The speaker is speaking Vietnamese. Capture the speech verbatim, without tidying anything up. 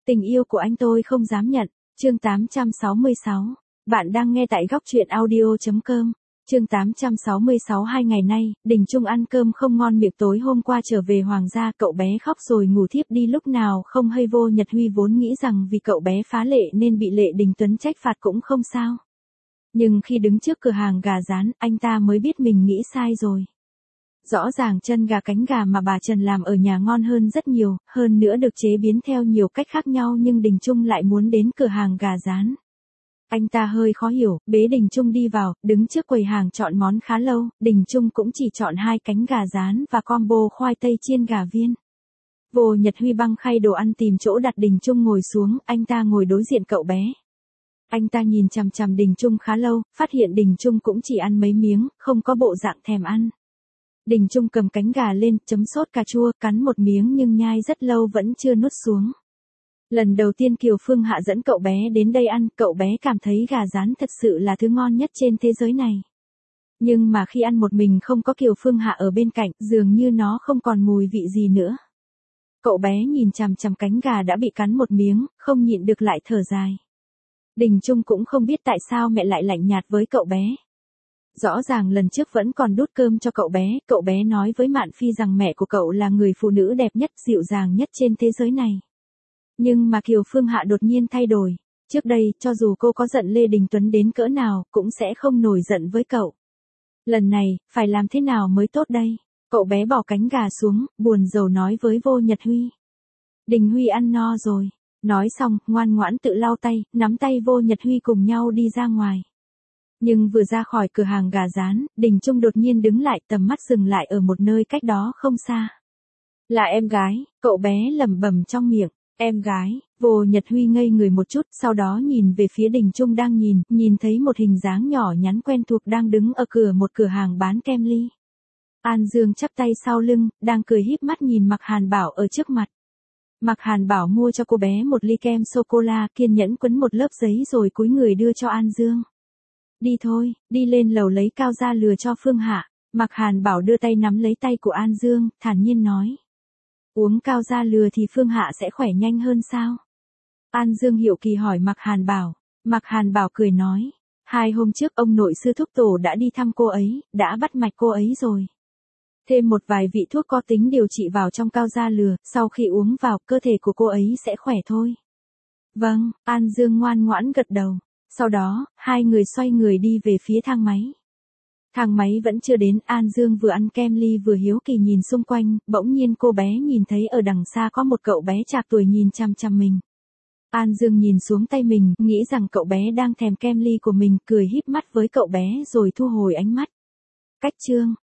Tình yêu của anh tôi không dám nhận. Chương tám trăm sáu mươi sáu. Bạn đang nghe tại góc truyện audio chấm com. Chương tám trăm sáu mươi sáu. Hai ngày nay, Đình Trung ăn cơm không ngon miệng, tối hôm qua trở về Hoàng gia cậu bé khóc rồi ngủ thiếp đi lúc nào không hay. Vô Nhật Huy vốn nghĩ rằng vì cậu bé phá lệ nên bị Lệ Đình Tuấn trách phạt cũng không sao. Nhưng khi đứng trước cửa hàng gà rán, anh ta mới biết mình nghĩ sai rồi. Rõ ràng chân gà cánh gà mà bà Trần làm ở nhà ngon hơn rất nhiều, hơn nữa được chế biến theo nhiều cách khác nhau, nhưng Đình Trung lại muốn đến cửa hàng gà rán. Anh ta hơi khó hiểu, bế Đình Trung đi vào, đứng trước quầy hàng chọn món khá lâu, Đình Trung cũng chỉ chọn hai cánh gà rán và combo khoai tây chiên gà viên. Vô Nhật Huy băng khay đồ ăn tìm chỗ đặt Đình Trung ngồi xuống, anh ta ngồi đối diện cậu bé. Anh ta nhìn chằm chằm Đình Trung khá lâu, phát hiện Đình Trung cũng chỉ ăn mấy miếng, không có bộ dạng thèm ăn. Đình Trung cầm cánh gà lên, chấm sốt cà chua, cắn một miếng nhưng nhai rất lâu vẫn chưa nuốt xuống. Lần đầu tiên Kiều Phương Hạ dẫn cậu bé đến đây ăn, cậu bé cảm thấy gà rán thật sự là thứ ngon nhất trên thế giới này. Nhưng mà khi ăn một mình không có Kiều Phương Hạ ở bên cạnh, dường như nó không còn mùi vị gì nữa. Cậu bé nhìn chằm chằm cánh gà đã bị cắn một miếng, không nhịn được lại thở dài. Đình Trung cũng không biết tại sao mẹ lại lạnh nhạt với cậu bé. Rõ ràng lần trước vẫn còn đút cơm cho cậu bé, cậu bé nói với Mạn Phi rằng mẹ của cậu là người phụ nữ đẹp nhất, dịu dàng nhất trên thế giới này. Nhưng mà Kiều Phương Hạ đột nhiên thay đổi. Trước đây, cho dù cô có giận Lê Đình Tuấn đến cỡ nào, cũng sẽ không nổi giận với cậu. Lần này, phải làm thế nào mới tốt đây? Cậu bé bỏ cánh gà xuống, buồn rầu nói với Vô Nhật Huy. Đình Huy ăn no rồi. Nói xong, ngoan ngoãn tự lau tay, nắm tay Vô Nhật Huy cùng nhau đi ra ngoài. Nhưng vừa ra khỏi cửa hàng gà rán, Đình Trung đột nhiên đứng lại, tầm mắt dừng lại ở một nơi cách đó không xa. Là em gái, cậu bé lẩm bẩm trong miệng. Em gái. Vô Nhật Huy ngây người một chút, sau đó nhìn về phía Đình Trung đang nhìn, nhìn thấy một hình dáng nhỏ nhắn quen thuộc đang đứng ở cửa một cửa hàng bán kem ly. An Dương chắp tay sau lưng, đang cười híp mắt nhìn Mạc Hàn Bảo ở trước mặt. Mạc Hàn Bảo mua cho cô bé một ly kem sô-cô-la, kiên nhẫn quấn một lớp giấy rồi cúi người đưa cho An Dương. Đi thôi, đi lên lầu lấy cao ra lừa cho Phương Hạ. Mạc Hàn Bảo đưa tay nắm lấy tay của An Dương, thản nhiên nói. Uống cao ra lừa thì Phương Hạ sẽ khỏe nhanh hơn sao? An Dương hiếu kỳ hỏi Mạc Hàn Bảo. Mạc Hàn Bảo cười nói. Hai hôm trước ông nội sư thúc tổ đã đi thăm cô ấy, đã bắt mạch cô ấy rồi. Thêm một vài vị thuốc có tính điều trị vào trong cao da lừa, sau khi uống vào, cơ thể của cô ấy sẽ khỏe thôi. Vâng, An Dương ngoan ngoãn gật đầu. Sau đó, hai người xoay người đi về phía thang máy. Thang máy vẫn chưa đến, An Dương vừa ăn kem ly vừa hiếu kỳ nhìn xung quanh, bỗng nhiên cô bé nhìn thấy ở đằng xa có một cậu bé trạc tuổi nhìn chằm chằm mình. An Dương nhìn xuống tay mình, nghĩ rằng cậu bé đang thèm kem ly của mình, cười híp mắt với cậu bé rồi thu hồi ánh mắt. Cách chương.